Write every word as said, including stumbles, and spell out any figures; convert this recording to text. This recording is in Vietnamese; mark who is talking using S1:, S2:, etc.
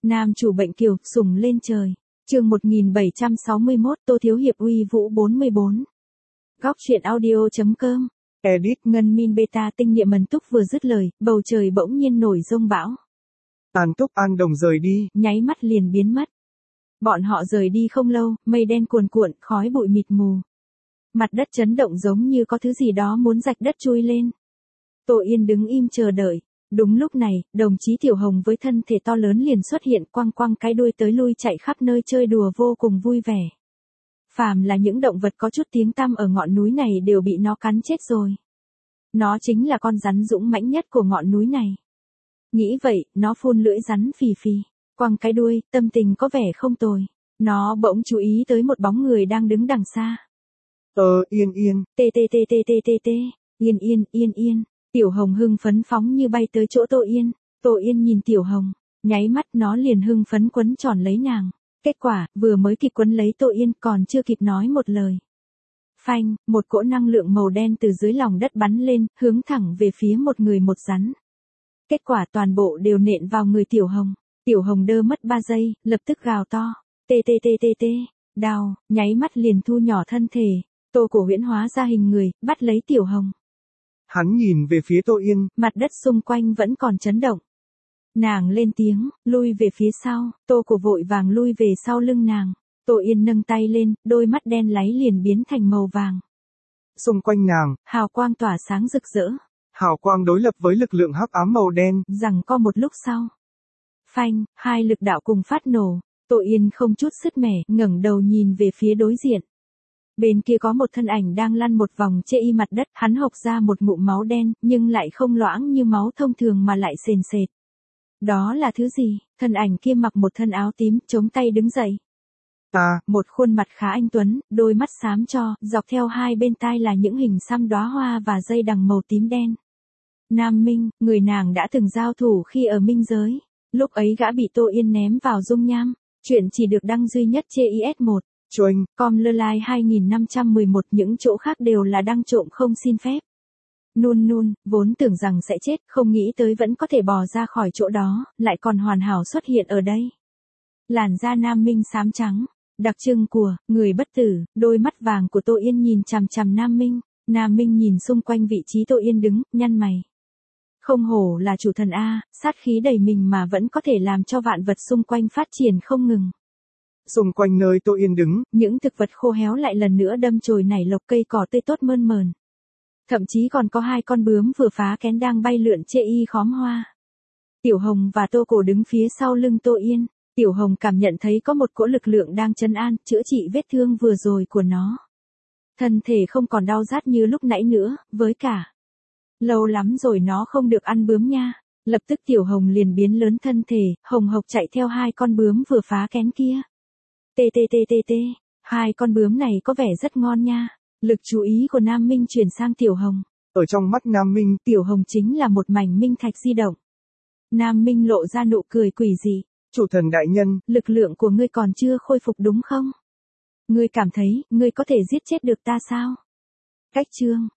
S1: Nam chủ bệnh kiều, sủng lên trời. Chương một nghìn bảy trăm sáu mươi mốt, Tô Thiếu Hiệp uy vũ bốn mươi bốn. Góc truyện audio.com. Edit. Ngân min beta tinh niệm mần túc vừa dứt lời, bầu trời bỗng nhiên nổi giông bão.
S2: Tàn túc an đồng rời đi.
S1: Nháy mắt liền biến mất. Bọn họ rời đi không lâu, mây đen cuồn cuộn, khói bụi mịt mù. Mặt đất chấn động giống như có thứ gì đó muốn rạch đất chui lên. Tô Yên đứng im chờ đợi. Đúng lúc này, đồng chí Tiểu Hồng với thân thể to lớn liền xuất hiện, quăng quăng cái đuôi tới lui chạy khắp nơi chơi đùa vô cùng vui vẻ. Phàm là những động vật có chút tiếng tăm ở ngọn núi này đều bị nó cắn chết rồi. Nó chính là con rắn dũng mãnh nhất của ngọn núi này. Nghĩ vậy, nó phun lưỡi rắn phì phì, quăng cái đuôi, tâm tình có vẻ không tồi. Nó bỗng chú ý tới một bóng người đang đứng đằng xa.
S2: Ờ, Yên Yên.
S1: Tê tê tê tê tê tê tê. Yên Yên, Yên Yên. Tiểu Hồng hưng phấn phóng như bay tới chỗ Tô Yên. Tô Yên nhìn Tiểu Hồng, nháy mắt nó liền hưng phấn quấn tròn lấy nàng. Kết quả, vừa mới kịp quấn lấy Tô Yên còn chưa kịp nói một lời. Phanh, một cỗ năng lượng màu đen từ dưới lòng đất bắn lên, hướng thẳng về phía một người một rắn. Kết quả toàn bộ đều nện vào người Tiểu Hồng. Tiểu Hồng đơ mất ba giây, lập tức gào to. Tê tê tê tê tê. Đau, nháy mắt liền thu nhỏ thân thể. Tô Cổ huyễn hóa ra hình người, bắt lấy Tiểu Hồng.
S2: Hắn nhìn về phía Tô Yên.
S1: Mặt đất xung quanh vẫn còn chấn động. Nàng lên tiếng, lui về phía sau. Tô Cổ vội vàng lui về sau lưng nàng. Tô Yên nâng tay lên, đôi mắt đen láy liền biến thành màu vàng.
S2: Xung quanh nàng,
S1: hào quang tỏa sáng rực rỡ.
S2: Hào quang đối lập với lực lượng hắc ám màu đen.
S1: Rằng co một lúc sau. Phanh, hai lực đạo cùng phát nổ. Tô Yên không chút sứt mẻ, ngẩng đầu nhìn về phía đối diện. Bên kia có một thân ảnh đang lăn một vòng chê y mặt đất, hắn hộc ra một ngụm máu đen, nhưng lại không loãng như máu thông thường mà lại sền sệt. Đó là thứ gì? Thân ảnh kia mặc một thân áo tím, chống tay đứng dậy.
S2: Ta,
S1: một khuôn mặt khá anh tuấn, đôi mắt xám cho, dọc theo hai bên tai là những hình xăm đóa hoa và dây đằng màu tím đen. Nam Minh, người nàng đã từng giao thủ khi ở Minh giới. Lúc ấy gã bị Tô Yên ném vào dung nham. Chuyện chỉ được đăng duy nhất trên i ét một.
S2: Choanh,
S1: com lơ lai hai nghìn năm trăm mười một, những chỗ khác đều là đăng trộm không xin phép. Nun nun, vốn tưởng rằng sẽ chết, không nghĩ tới vẫn có thể bò ra khỏi chỗ đó, lại còn hoàn hảo xuất hiện ở đây. Làn da Nam Minh xám trắng, đặc trưng của người bất tử, đôi mắt vàng của Tô Yên nhìn chằm chằm Nam Minh. Nam Minh nhìn xung quanh vị trí Tô Yên đứng, nhăn mày. Không hổ là chủ thần A, sát khí đầy mình mà vẫn có thể làm cho vạn vật xung quanh phát triển không ngừng.
S2: Xung quanh nơi Tô Yên đứng,
S1: những thực vật khô héo lại lần nữa đâm chồi nảy lộc, cây cỏ tươi tốt mơn mờn. Thậm chí còn có hai con bướm vừa phá kén đang bay lượn chê y khóm hoa. Tiểu Hồng và Tô Cổ đứng phía sau lưng Tô Yên. Tiểu Hồng cảm nhận thấy có một cỗ lực lượng đang trấn an, chữa trị vết thương vừa rồi của nó. Thân thể không còn đau rát như lúc nãy nữa, với cả. Lâu lắm rồi nó không được ăn bướm nha. Lập tức Tiểu Hồng liền biến lớn thân thể, hồng hộc chạy theo hai con bướm vừa phá kén kia. Tê tê tê tê tê, hai con bướm này có vẻ rất ngon nha. Lực chú ý của Nam Minh chuyển sang Tiểu Hồng.
S2: Ở trong mắt Nam Minh,
S1: Tiểu Hồng chính là một mảnh minh thạch di động. Nam Minh lộ ra nụ cười quỷ dị.
S2: Chủ thần đại nhân,
S1: lực lượng của ngươi còn chưa khôi phục đúng không? Ngươi cảm thấy, ngươi có thể giết chết được ta sao? Cách chương.